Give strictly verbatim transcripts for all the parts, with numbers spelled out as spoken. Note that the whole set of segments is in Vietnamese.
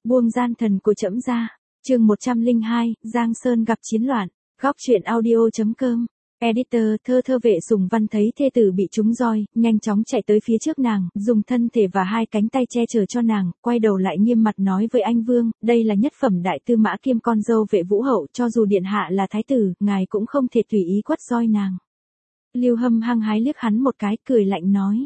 Buông gian thần của trẫm ra. Chương một trăm lẻ hai, Giang Sơn gặp chiến loạn. Góc truyện audio.com. Editor. Thơ thơ Vệ Sùng Văn thấy thê tử bị trúng roi, nhanh chóng chạy tới phía trước nàng, dùng thân thể và hai cánh tay che chở cho nàng, quay đầu lại nghiêm mặt nói với anh Vương, đây là nhất phẩm đại tư mã kiêm con dâu Vệ Vũ Hậu, cho dù điện hạ là thái tử, ngài cũng không thể tùy ý quất roi nàng. Lưu Hâm hăng hái liếc hắn một cái, cười lạnh nói.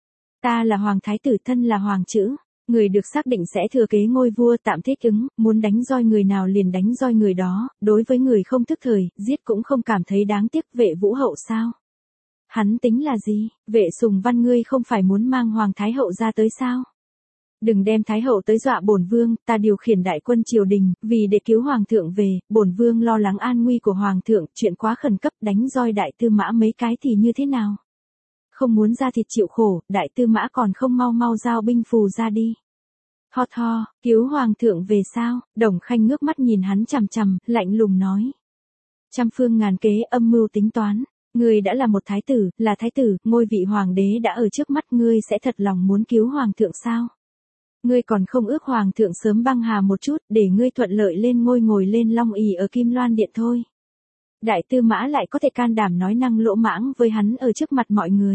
Ta là hoàng thái tử, thân là hoàng chữ. Người được xác định sẽ thừa kế ngôi vua tạm thích ứng, muốn đánh roi người nào liền đánh roi người đó, đối với người không thức thời, giết cũng không cảm thấy đáng tiếc. Vệ Vũ Hậu sao? Hắn tính là gì? Vệ Sùng Văn, ngươi không phải muốn mang Hoàng Thái Hậu ra tới sao? Đừng đem Thái Hậu tới dọa bổn vương, ta điều khiển đại quân triều đình, vì để cứu Hoàng thượng về, bổn vương lo lắng an nguy của Hoàng thượng, chuyện quá khẩn cấp, đánh roi đại tư mã mấy cái thì như thế nào? Không muốn ra thịt chịu khổ, đại tư mã còn không mau mau giao binh phù ra đi. Ho tho, cứu hoàng thượng về sao? Đồng Khanh ngước mắt nhìn hắn chằm chằm, lạnh lùng nói. Trăm phương ngàn kế, âm mưu tính toán. Ngươi đã là một thái tử, là thái tử, ngôi vị hoàng đế đã ở trước mắt, ngươi sẽ thật lòng muốn cứu hoàng thượng sao? Ngươi còn không ước hoàng thượng sớm băng hà một chút, để ngươi thuận lợi lên ngôi ngồi lên long ỷ ở Kim Loan Điện thôi. Đại tư mã lại có thể can đảm nói năng lỗ mãng với hắn ở trước mặt mọi người.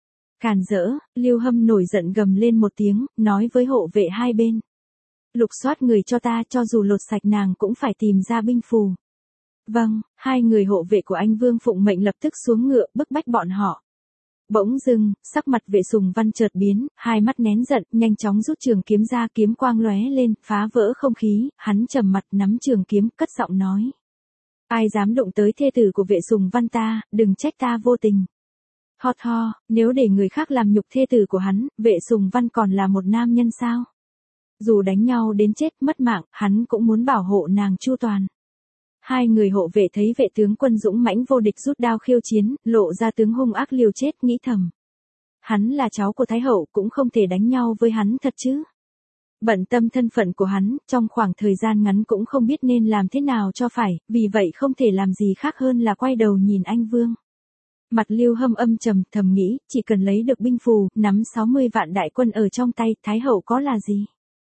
Càn rỡ, Lưu Hâm nổi giận gầm lên một tiếng, nói với hộ vệ hai bên. Lục soát người cho ta, cho dù lột sạch nàng cũng phải tìm ra binh phù. Vâng, hai người hộ vệ của anh Vương phụng mệnh lập tức xuống ngựa, bức bách bọn họ. Bỗng dưng, sắc mặt Vệ Sùng Văn chợt biến, hai mắt nén giận, nhanh chóng rút trường kiếm ra, kiếm quang lóe lên, phá vỡ không khí, hắn trầm mặt nắm trường kiếm, cất giọng nói. Ai dám đụng tới thê tử của Vệ Sùng Văn ta, đừng trách ta vô tình. Ho tho, nếu để người khác làm nhục thê tử của hắn, Vệ Sùng Văn còn là một nam nhân sao? Dù đánh nhau đến chết mất mạng, hắn cũng muốn bảo hộ nàng chu toàn. Hai người hộ vệ thấy vệ tướng quân dũng mãnh vô địch rút đao khiêu chiến, lộ ra tướng hung ác liều chết, nghĩ thầm. Hắn là cháu của Thái Hậu, cũng không thể đánh nhau với hắn thật chứ. Bận tâm thân phận của hắn, trong khoảng thời gian ngắn cũng không biết nên làm thế nào cho phải, vì vậy không thể làm gì khác hơn là quay đầu nhìn anh Vương. Mặt Lưu Hâm âm trầm, thầm nghĩ, chỉ cần lấy được binh phù, nắm sáu mươi vạn đại quân ở trong tay, Thái Hậu có là gì?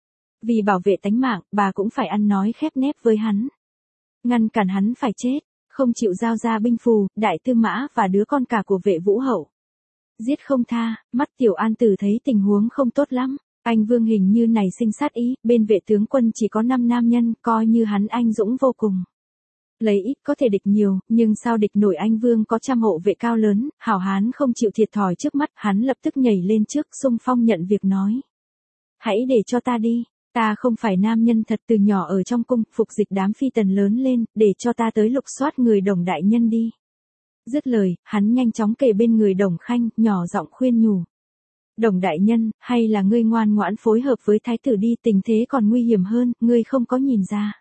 Vì bảo vệ tánh mạng, bà cũng phải ăn nói khép nép với hắn. Ngăn cản hắn phải chết, không chịu giao ra binh phù, đại tư mã và đứa con cả của Vệ Vũ Hậu. Giết không tha, mắt Tiểu An Tử thấy tình huống không tốt lắm. Anh Vương hình như này sinh sát ý, bên vệ tướng quân chỉ có năm nam nhân, coi như hắn anh dũng vô cùng. Lấy ít có thể địch nhiều, nhưng sao địch nổi anh Vương có trăm hộ vệ cao lớn, hảo hán không chịu thiệt thòi trước mắt, hắn lập tức nhảy lên trước, xung phong nhận việc nói. Hãy để cho ta đi, ta không phải nam nhân thật, từ nhỏ ở trong cung, phục dịch đám phi tần lớn lên, để cho ta tới lục soát người Đồng đại nhân đi. Dứt lời, hắn nhanh chóng kề bên người Đồng Khanh, nhỏ giọng khuyên nhủ. Đồng đại nhân, hay là ngươi ngoan ngoãn phối hợp với thái tử đi, tình thế còn nguy hiểm hơn, ngươi không có nhìn ra.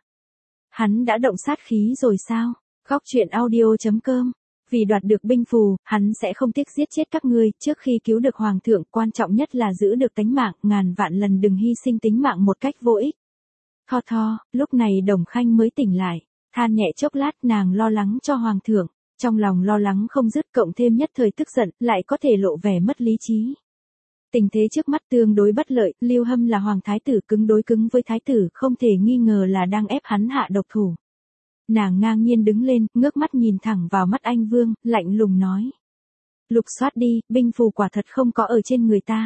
Hắn đã động sát khí rồi sao? Góc truyện audio.com. Vì đoạt được binh phù, hắn sẽ không tiếc giết chết các ngươi, trước khi cứu được hoàng thượng, quan trọng nhất là giữ được tánh mạng, ngàn vạn lần đừng hy sinh tính mạng một cách vô ích. Tho tho, lúc này Đồng Khanh mới tỉnh lại, than nhẹ chốc lát, nàng lo lắng cho hoàng thượng, trong lòng lo lắng không dứt, cộng thêm nhất thời tức giận, lại có thể lộ vẻ mất lý trí. Tình thế trước mắt tương đối bất lợi, Lưu Hâm là hoàng thái tử, cứng đối cứng với thái tử, không thể nghi ngờ là đang ép hắn hạ độc thủ. Nàng ngang nhiên đứng lên, ngước mắt nhìn thẳng vào mắt anh Vương, lạnh lùng nói. Lục soát đi, binh phù quả thật không có ở trên người ta.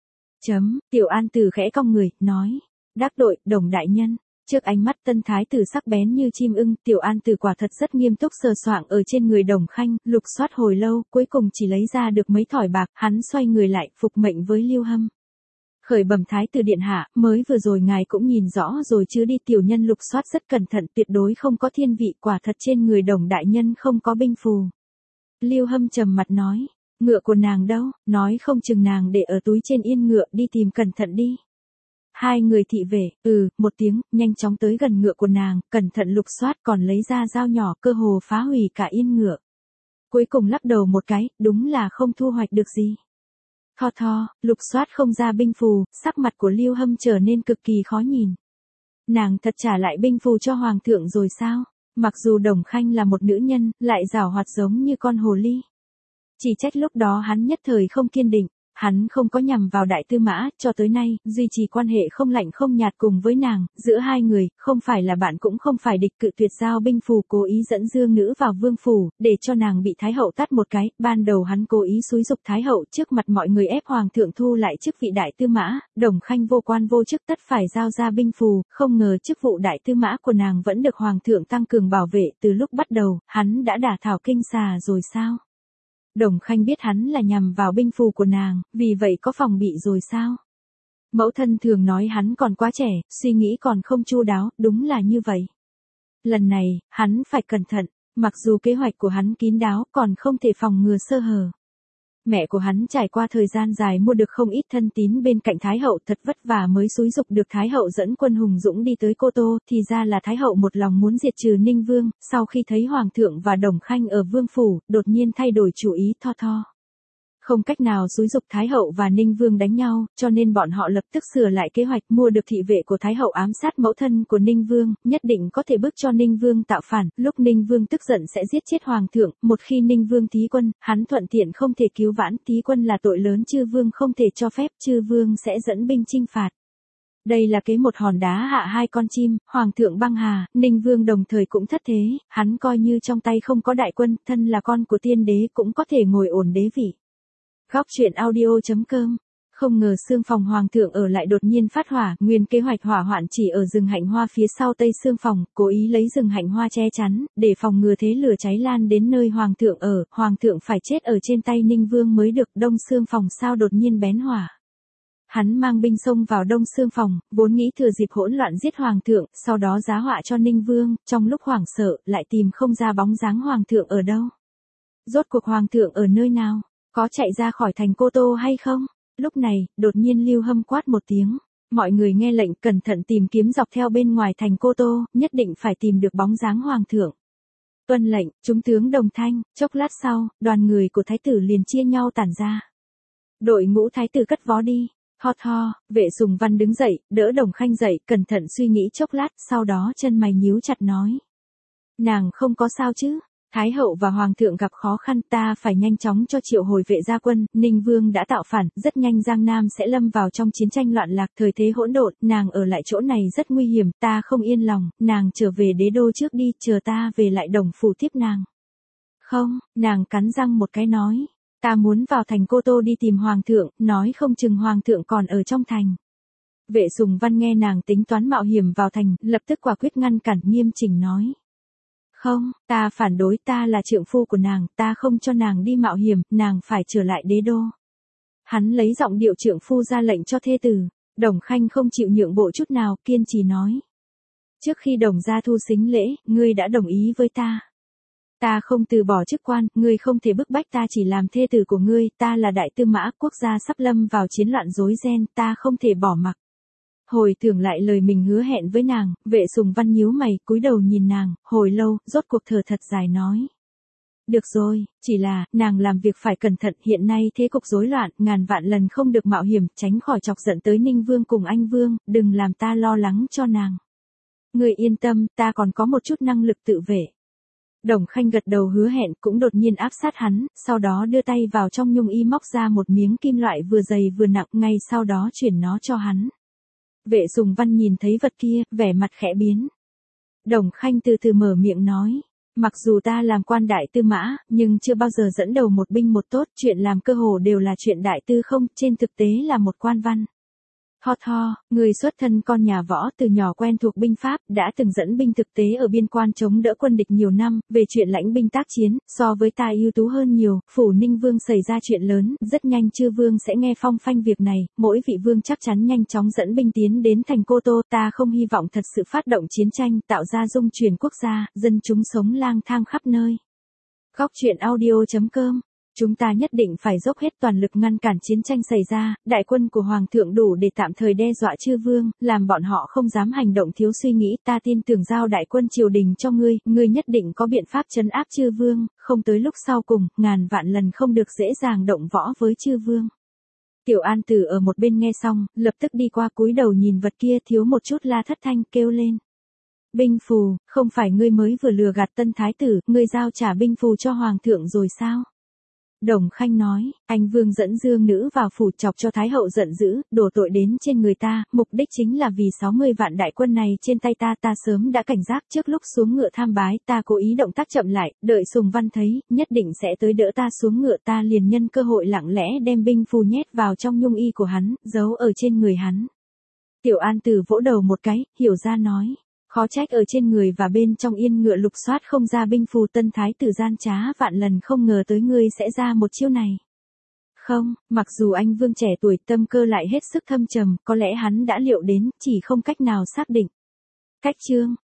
Chấm, Tiểu An Tử khẽ cong người, nói. Đắc đội, Đồng đại nhân. Trước ánh mắt tân thái tử sắc bén như chim ưng, Tiểu An Tử quả thật rất nghiêm túc sờ soạng ở trên người Đồng Khanh, lục soát hồi lâu, cuối cùng chỉ lấy ra được mấy thỏi bạc, hắn xoay người lại, phục mệnh với Lưu Hâm. Khởi bẩm thái tử điện hạ, mới vừa rồi ngài cũng nhìn rõ rồi chứ đi, tiểu nhân lục soát rất cẩn thận, tuyệt đối không có thiên vị, quả thật trên người Đồng đại nhân không có binh phù. Lưu Hâm trầm mặt nói, ngựa của nàng đâu, nói không chừng nàng để ở túi trên yên ngựa, đi tìm cẩn thận đi. Hai người thị vệ, ừ, một tiếng, nhanh chóng tới gần ngựa của nàng, cẩn thận lục soát, còn lấy ra dao nhỏ, cơ hồ phá hủy cả yên ngựa. Cuối cùng lắc đầu một cái, đúng là không thu hoạch được gì. Tho tho, lục soát không ra binh phù, sắc mặt của Lưu Hâm trở nên cực kỳ khó nhìn. Nàng thật trả lại binh phù cho hoàng thượng rồi sao? Mặc dù Đồng Khanh là một nữ nhân, lại giảo hoạt giống như con hồ ly. Chỉ trách lúc đó hắn nhất thời không kiên định. hắn không có nhằm vào đại tư mã, cho tới nay, duy trì quan hệ không lạnh không nhạt cùng với nàng, giữa hai người, không phải là bạn cũng không phải địch, cự tuyệt giao binh phù, cố ý dẫn Dương Nữ vào vương phủ, để cho nàng bị Thái hậu tát một cái, ban đầu hắn cố ý xúi dục Thái hậu trước mặt mọi người ép hoàng thượng thu lại chức vị đại tư mã, Đồng Khanh vô quan vô chức tất phải giao ra binh phù, không ngờ chức vụ đại tư mã của nàng vẫn được hoàng thượng tăng cường bảo vệ, từ lúc bắt đầu, hắn đã đả thảo kinh xà rồi sao? Đồng Khanh biết hắn là nhằm vào binh phù của nàng, vì vậy có phòng bị rồi sao? Mẫu thân thường nói hắn còn quá trẻ, suy nghĩ còn không chu đáo, đúng là như vậy. Lần này, hắn phải cẩn thận, mặc dù kế hoạch của hắn kín đáo, còn không thể phòng ngừa sơ hở. Mẹ của hắn trải qua thời gian dài mua được không ít thân tín bên cạnh Thái hậu, thật vất vả mới xúi dục được Thái hậu dẫn quân hùng dũng đi tới Cô Tô, thì ra là Thái hậu một lòng muốn diệt trừ Ninh Vương, sau khi thấy Hoàng thượng và Đồng Khanh ở vương phủ, đột nhiên thay đổi chủ ý tho tho. Không cách nào xúi dục Thái hậu và Ninh Vương đánh nhau, cho nên bọn họ lập tức sửa lại kế hoạch mua được thị vệ của Thái hậu ám sát mẫu thân của Ninh Vương, nhất định có thể bức cho Ninh Vương tạo phản, lúc Ninh Vương tức giận sẽ giết chết Hoàng thượng, một khi Ninh Vương thí quân, hắn thuận tiện không thể cứu vãn, thí quân là tội lớn chư Vương không thể cho phép, chư Vương sẽ dẫn binh chinh phạt. Đây là kế một hòn đá hạ hai con chim, Hoàng thượng băng hà, Ninh Vương đồng thời cũng thất thế, hắn coi như trong tay không có đại quân, thân là con của tiên đế cũng có thể ngồi ổn đế vị. Góc truyện audio chấm com. Không ngờ xương phòng hoàng thượng ở lại đột nhiên phát hỏa, nguyên kế hoạch hỏa hoạn chỉ ở rừng hạnh hoa phía sau tây xương phòng, cố ý lấy rừng hạnh hoa che chắn, để phòng ngừa thế lửa cháy lan đến nơi hoàng thượng ở, hoàng thượng phải chết ở trên tay Ninh Vương mới được, đông xương phòng sao đột nhiên bén hỏa. Hắn mang binh xông vào đông xương phòng, vốn nghĩ thừa dịp hỗn loạn giết hoàng thượng, sau đó giá họa cho Ninh Vương, trong lúc hoảng sợ, lại tìm không ra bóng dáng hoàng thượng ở đâu. Rốt cuộc hoàng thượng ở nơi nào? Có chạy ra khỏi thành Cô Tô hay không? Lúc này, đột nhiên Lưu Hâm quát một tiếng. Mọi người nghe lệnh cẩn thận tìm kiếm dọc theo bên ngoài thành Cô Tô, nhất định phải tìm được bóng dáng hoàng thượng. Tuân lệnh, chúng tướng đồng thanh, chốc lát sau, đoàn người của thái tử liền chia nhau tản ra. Đội ngũ thái tử cất vó đi. Ho tho, Vệ Sùng Văn đứng dậy, đỡ Đồng Khanh dậy, cẩn thận suy nghĩ chốc lát, sau đó chân mày nhíu chặt nói. Nàng không có sao chứ? Thái hậu và hoàng thượng gặp khó khăn, ta phải nhanh chóng cho triệu hồi vệ gia quân, Ninh Vương đã tạo phản, rất nhanh Giang Nam sẽ lâm vào trong chiến tranh loạn lạc, thời thế hỗn độn, nàng ở lại chỗ này rất nguy hiểm, ta không yên lòng, nàng trở về đế đô trước đi, chờ ta về lại Đồng phủ tiếp nàng. Không, nàng cắn răng một cái nói, ta muốn vào thành Cô Tô đi tìm hoàng thượng, nói không chừng hoàng thượng còn ở trong thành. Vệ Sùng Văn nghe nàng tính toán mạo hiểm vào thành, lập tức quả quyết ngăn cản, nghiêm chỉnh nói. Không, ta phản đối, ta là trượng phu của nàng, ta không cho nàng đi mạo hiểm, nàng phải trở lại đế đô. Hắn lấy giọng điệu trượng phu ra lệnh cho thê tử, Đồng Khanh không chịu nhượng bộ chút nào, kiên trì nói. Trước khi Đồng gia thu sính lễ, ngươi đã đồng ý với ta. Ta không từ bỏ chức quan, ngươi không thể bức bách ta chỉ làm thê tử của ngươi, ta là đại tư mã, quốc gia sắp lâm vào chiến loạn rối ren, ta không thể bỏ mặc. Hồi tưởng lại lời mình hứa hẹn với nàng, Vệ Sùng Văn nhíu mày, cúi đầu nhìn nàng, hồi lâu, rốt cuộc thở thật dài nói. Được rồi, chỉ là, nàng làm việc phải cẩn thận, hiện nay thế cục rối loạn, ngàn vạn lần không được mạo hiểm, tránh khỏi chọc giận tới Ninh Vương cùng Anh Vương, đừng làm ta lo lắng cho nàng. Người yên tâm, ta còn có một chút năng lực tự vệ. Đồng Khanh gật đầu hứa hẹn, cũng đột nhiên áp sát hắn, sau đó đưa tay vào trong nhung y móc ra một miếng kim loại vừa dày vừa nặng, ngay sau đó chuyển nó cho hắn. Vệ Sùng Văn nhìn thấy vật kia, vẻ mặt khẽ biến. Đồng Khanh từ từ mở miệng nói, mặc dù ta làm quan đại tư mã, nhưng chưa bao giờ dẫn đầu một binh một tốt, chuyện làm cơ hồ đều là chuyện đại tư không, trên thực tế là một quan văn. Ho tho, người xuất thân con nhà võ từ nhỏ quen thuộc binh pháp, đã từng dẫn binh thực tế ở biên quan chống đỡ quân địch nhiều năm, về chuyện lãnh binh tác chiến, so với ta ưu tú hơn nhiều, phủ Ninh Vương xảy ra chuyện lớn, rất nhanh chư vương sẽ nghe phong phanh việc này, mỗi vị vương chắc chắn nhanh chóng dẫn binh tiến đến thành Cô Tô, ta không hy vọng thật sự phát động chiến tranh, tạo ra dung chuyển quốc gia, dân chúng sống lang thang khắp nơi. Góc truyện audio chấm com. Chúng ta nhất định phải dốc hết toàn lực ngăn cản chiến tranh xảy ra, đại quân của Hoàng thượng đủ để tạm thời đe dọa chư vương, làm bọn họ không dám hành động thiếu suy nghĩ, ta tin tưởng giao đại quân triều đình cho ngươi, ngươi nhất định có biện pháp trấn áp chư vương, không tới lúc sau cùng, ngàn vạn lần không được dễ dàng động võ với chư vương. Tiểu An Tử ở một bên nghe xong, lập tức đi qua cúi đầu nhìn vật kia thiếu một chút la thất thanh kêu lên. Binh phù, không phải ngươi mới vừa lừa gạt tân thái tử, ngươi giao trả binh phù cho Hoàng thượng rồi sao? Đồng Khanh nói, anh Vương dẫn Dương nữ vào phủ chọc cho Thái hậu giận dữ, đổ tội đến trên người ta, mục đích chính là vì sáu mươi vạn đại quân này trên tay ta, ta sớm đã cảnh giác trước lúc xuống ngựa tham bái, ta cố ý động tác chậm lại, đợi Sùng Văn thấy, nhất định sẽ tới đỡ ta xuống ngựa, ta liền nhân cơ hội lặng lẽ đem binh phù nhét vào trong nhung y của hắn, giấu ở trên người hắn. Tiểu An Tử vỗ đầu một cái, hiểu ra nói. Khó trách ở trên người và bên trong yên ngựa lục soát không ra binh phù, Tân thái tử gian trá vạn lần không ngờ tới ngươi sẽ ra một chiêu này. Không, mặc dù anh Vương trẻ tuổi tâm cơ lại hết sức thâm trầm, có lẽ hắn đã liệu đến, chỉ không cách nào xác định. Cách chương,